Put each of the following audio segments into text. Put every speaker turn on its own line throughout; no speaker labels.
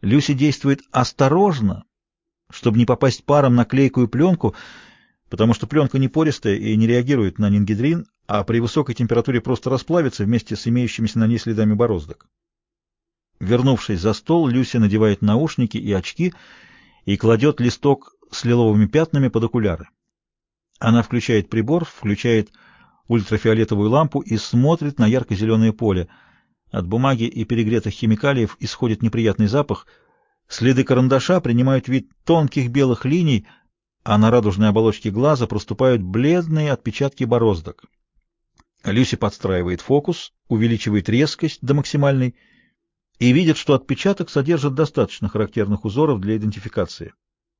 Люси действует осторожно, чтобы не попасть паром на клейкую пленку, потому что пленка не пористая и не реагирует на нингидрин, а при высокой температуре просто расплавится вместе с имеющимися на ней следами бороздок. Вернувшись за стол, Люси надевает наушники и очки и кладет листок с лиловыми пятнами под окуляры. Она включает прибор, включает ультрафиолетовую лампу и смотрит на ярко-зеленое поле. От бумаги и перегретых химикалиев исходит неприятный запах. Следы карандаша принимают вид тонких белых линий, а на радужной оболочке глаза проступают бледные отпечатки бороздок. Люси подстраивает фокус, увеличивает резкость до максимальной и видит, что отпечаток содержит достаточно характерных узоров для идентификации.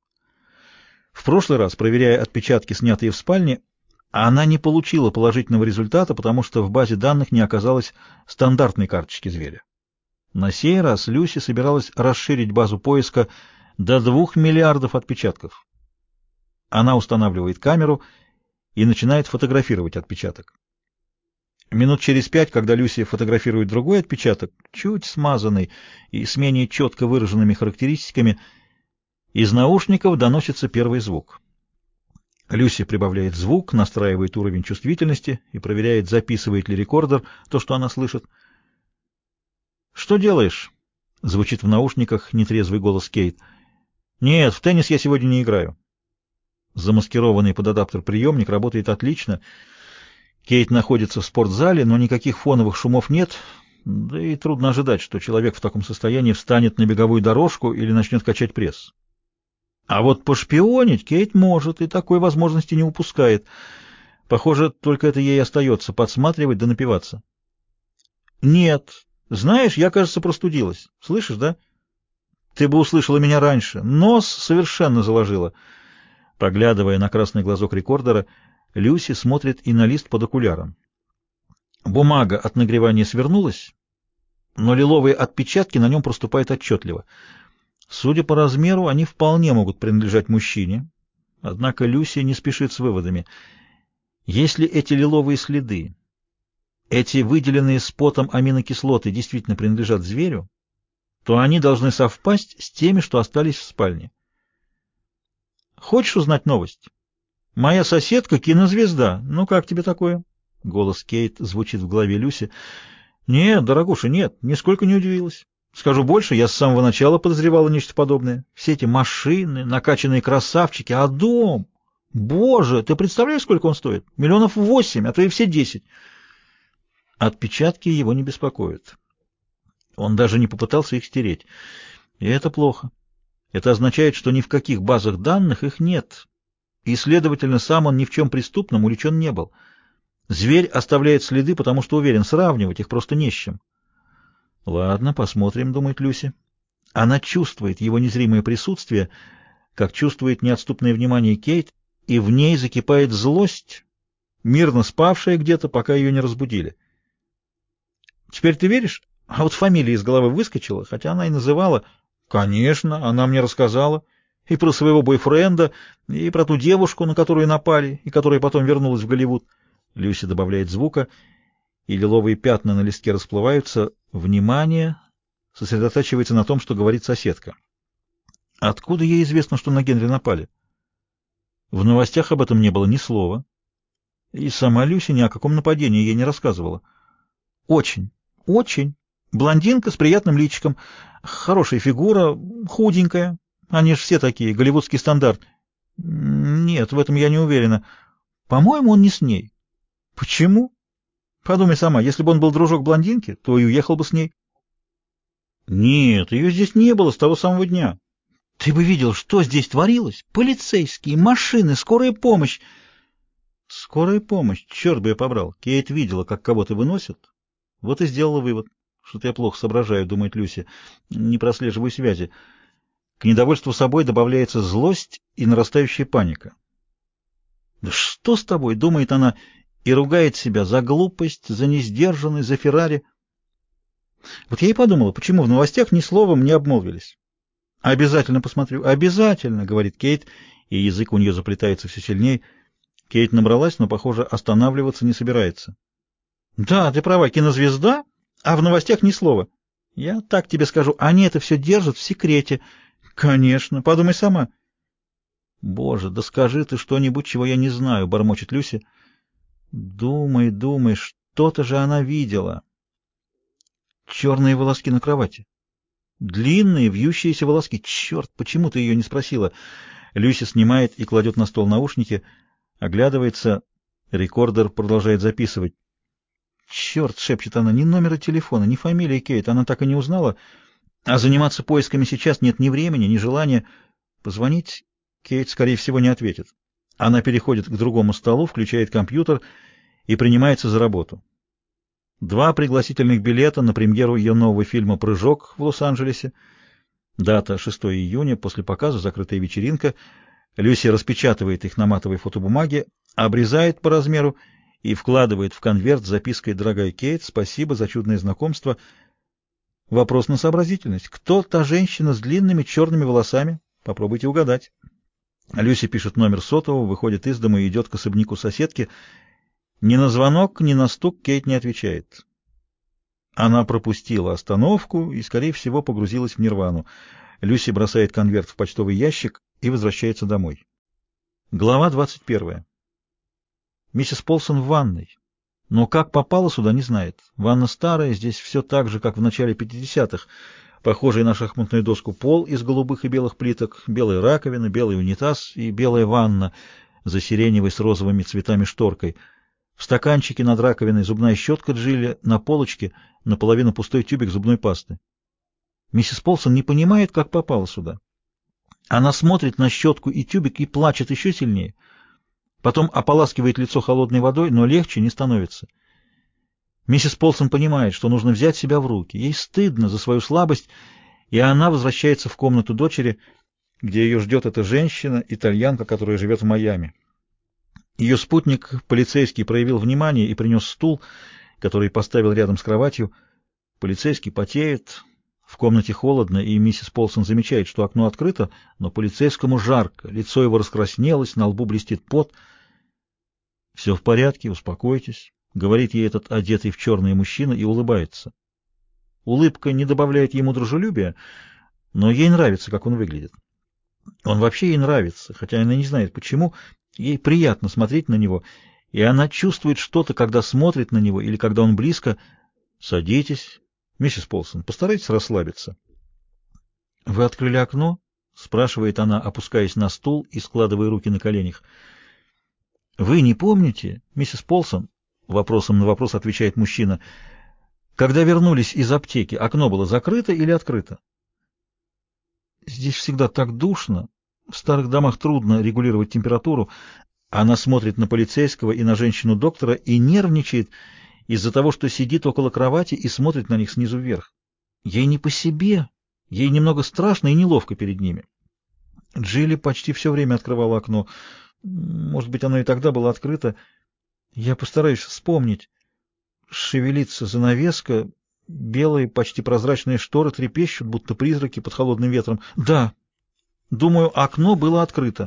В прошлый раз, проверяя отпечатки, снятые в спальне, она не получила положительного результата, потому что в базе данных не оказалось стандартной карточки зверя. На сей раз Люси собиралась расширить базу поиска до 2 миллиардов отпечатков. Она устанавливает камеру и начинает фотографировать отпечаток. Минут через 5, когда Люси фотографирует другой отпечаток, чуть смазанный и с менее четко выраженными характеристиками, из наушников доносится первый звук. Люси прибавляет звук, настраивает уровень чувствительности и проверяет, записывает ли рекордер то, что она слышит. «Что делаешь?» — звучит в наушниках нетрезвый голос Кейт. «Нет, в теннис я сегодня не играю». Замаскированный под адаптер приемник работает отлично. Кейт находится в спортзале, но никаких фоновых шумов нет, да и трудно ожидать, что человек в таком состоянии встанет на беговую дорожку или начнет качать пресс. А вот пошпионить Кейт может и такой возможности не упускает. Похоже, только это ей остается — подсматривать да напиваться. «Нет. Знаешь, я, кажется, простудилась. Слышишь, да? Ты бы услышала меня раньше. Нос совершенно заложила». Поглядывая на красный глазок рекордера, Люси смотрит и на лист под окуляром. Бумага от нагревания свернулась, но лиловые отпечатки на нем проступают отчетливо. Судя по размеру, они вполне могут принадлежать мужчине, однако Люси не спешит с выводами. Если эти лиловые следы, эти выделенные спотом аминокислоты действительно принадлежат зверю, то они должны совпасть с теми, что остались в спальне. Хочешь узнать новость? Моя соседка — кинозвезда. Ну, как тебе такое? Голос Кейт звучит в голове Люси. Нет, дорогуша, нет, нисколько не удивилась. Скажу больше, я с самого начала подозревала нечто подобное. Все эти машины, накачанные красавчики, а дом... Боже, ты представляешь, сколько он стоит? 8 миллионов, а то и все 10. Отпечатки его не беспокоят. Он даже не попытался их стереть. И это плохо. Это означает, что ни в каких базах данных их нет. И, следовательно, сам он ни в чем преступном увлечен не был. Зверь оставляет следы, потому что уверен, сравнивать их просто не с чем. «Ладно, посмотрим», — думает Люси. Она чувствует его незримое присутствие, как чувствует неотступное внимание Кейт, и в ней закипает злость, мирно спавшая где-то, пока ее не разбудили. «Теперь ты веришь? А вот фамилия из головы выскочила, хотя она и называла...» «Конечно, она мне рассказала. И про своего бойфренда, и про ту девушку, на которую напали, и которая потом вернулась в Голливуд». Люси добавляет звука, и лиловые пятна на листке расплываются. Внимание сосредотачивается на том, что говорит соседка. Откуда ей известно, что на Генри напали? В новостях об этом не было ни слова. И сама Люси ни о каком нападении ей не рассказывала. Очень, очень. Блондинка с приятным личиком, хорошая фигура, худенькая. Они же все такие, голливудский стандарт. Нет, в этом я не уверена. По-моему, он не с ней. Почему? Подумай сама, если бы он был дружок блондинки, то и уехал бы с ней. Нет, ее здесь не было с того самого дня. Ты бы видел, что здесь творилось. Полицейские, машины, скорая помощь. Скорая помощь, черт бы я побрал. Кейт видела, как кого-то выносят. Вот и сделала вывод. Что-то я плохо соображаю, думает Люси. Не прослеживаю связи. К недовольству собой добавляется злость и нарастающая паника. «Да что с тобой?» — думает она и ругает себя за глупость, за несдержанность, за Феррари. Вот я и подумала, почему в новостях ни словом не обмолвились. «Обязательно посмотрю, обязательно», — говорит Кейт, и язык у нее заплетается все сильнее. Кейт набралась, но, похоже, останавливаться не собирается. «Да, ты права, кинозвезда, а в новостях ни слова. Я так тебе скажу, они это все держат в секрете. Конечно, подумай сама. Боже, да скажи ты что-нибудь, чего я не знаю, бормочет Люси. Думай, думай, что-то же она видела. Черные волоски на кровати. Длинные, вьющиеся волоски. Черт, почему ты ее не спросила? Люси снимает и кладет на стол наушники, оглядывается. Рекордер продолжает записывать. Черт, шепчет она, ни номера телефона, ни фамилии Кейт она так и не узнала. А заниматься поисками сейчас нет ни времени, ни желания. Позвонить Кейт, скорее всего, не ответит. Она переходит к другому столу, включает компьютер и принимается за работу. 2 пригласительных билета на премьеру ее нового фильма «Прыжок» в Лос-Анджелесе. Дата 6 июня, после показа закрытая вечеринка. Люси распечатывает их на матовой фотобумаге, обрезает по размеру и вкладывает в конверт с запиской «Дорогая Кейт, спасибо за чудное знакомство». Вопрос на сообразительность. Кто та женщина с длинными черными волосами? Попробуйте угадать. Люси пишет номер сотового, выходит из дома и идет к особняку соседки. Ни на звонок, ни на стук Кейт не отвечает. Она пропустила остановку и, скорее всего, погрузилась в нирвану. Люси бросает конверт в почтовый ящик и возвращается домой. Глава 21. Миссис Полсон в ванной. Но как попала сюда, не знает. Ванна старая, здесь все так же, как в начале 50-х. Похожий на шахматную доску пол из голубых и белых плиток, белая раковина, белый унитаз и белая ванна за сиреневой с розовыми цветами шторкой. В стаканчике над раковиной зубная щетка Джилли, на полочке наполовину пустой тюбик зубной пасты. Миссис Полсон не понимает, как попала сюда. Она смотрит на щетку и тюбик и плачет еще сильнее. Потом ополаскивает лицо холодной водой, но легче не становится. Миссис Полсон понимает, что нужно взять себя в руки. Ей стыдно за свою слабость, и она возвращается в комнату дочери, где ее ждет эта женщина, итальянка, которая живет в Майами. Ее спутник, полицейский, проявил внимание и принес стул, который поставил рядом с кроватью. Полицейский потеет, в комнате холодно, и миссис Полсон замечает, что окно открыто, но полицейскому жарко, лицо его раскраснелось, на лбу блестит пот. «Все в порядке, успокойтесь», — говорит ей этот одетый в черный мужчина и улыбается. Улыбка не добавляет ему дружелюбия, но ей нравится, как он выглядит. Он вообще ей нравится, хотя она не знает почему. Ей приятно смотреть на него, и она чувствует что-то, когда смотрит на него или когда он близко. «Садитесь, миссис Полсон, постарайтесь расслабиться». «Вы открыли окно?» — спрашивает она, опускаясь на стул и складывая руки на коленях. «Вы не помните, миссис Полсон?» — вопросом на вопрос отвечает мужчина. «Когда вернулись из аптеки, окно было закрыто или открыто?» «Здесь всегда так душно. В старых домах трудно регулировать температуру». Она смотрит на полицейского и на женщину-доктора и нервничает из-за того, что сидит около кровати и смотрит на них снизу вверх. Ей не по себе, ей немного страшно и неловко перед ними. Джилли почти все время открывала окно. Может быть, оно и тогда было открыто. Я постараюсь вспомнить. Шевелится занавеска, белые, почти прозрачные шторы трепещут, будто призраки под холодным ветром. Да, думаю, окно было открыто.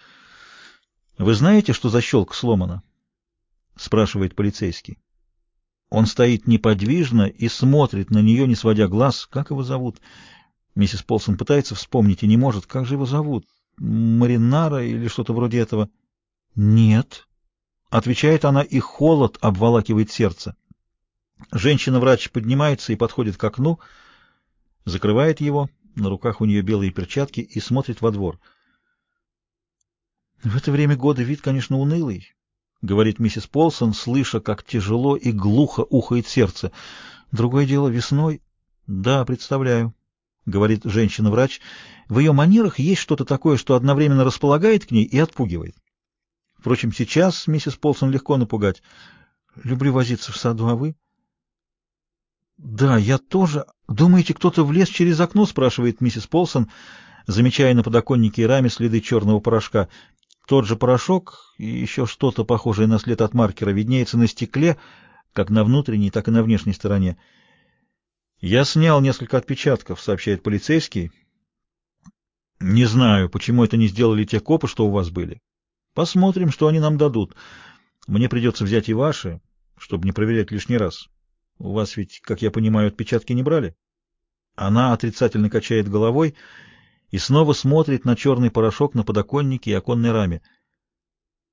«Вы знаете, что защелка сломана?» — спрашивает полицейский. Он стоит неподвижно и смотрит на нее, не сводя глаз. Как его зовут? Миссис Полсон пытается вспомнить и не может. Как же его зовут? Маринара или что-то вроде этого? «Нет», — отвечает она, и холод обволакивает сердце. Женщина-врач поднимается и подходит к окну, закрывает его, на руках у нее белые перчатки, и смотрит во двор. «В это время года вид, конечно, унылый», — говорит миссис Полсон, слыша, как тяжело и глухо ухает сердце. «Другое дело весной». «Да, представляю», — говорит женщина-врач. «В ее манерах есть что-то такое, что одновременно располагает к ней и отпугивает. Впрочем, сейчас миссис Полсон легко напугать. Люблю возиться в саду, а вы?» «Да, я тоже. Думаете, кто-то влез через окно?» — спрашивает миссис Полсон, замечая на подоконнике и раме следы черного порошка. Тот же порошок и еще что-то похожее на след от маркера виднеется на стекле, как на внутренней, так и на внешней стороне. «Я снял несколько отпечатков», — сообщает полицейский. «Не знаю, почему это не сделали те копы, что у вас были. Посмотрим, что они нам дадут. Мне придется взять и ваши, чтобы не проверять лишний раз. У вас ведь, как я понимаю, отпечатки не брали?» Она отрицательно качает головой и снова смотрит на черный порошок на подоконнике и оконной раме.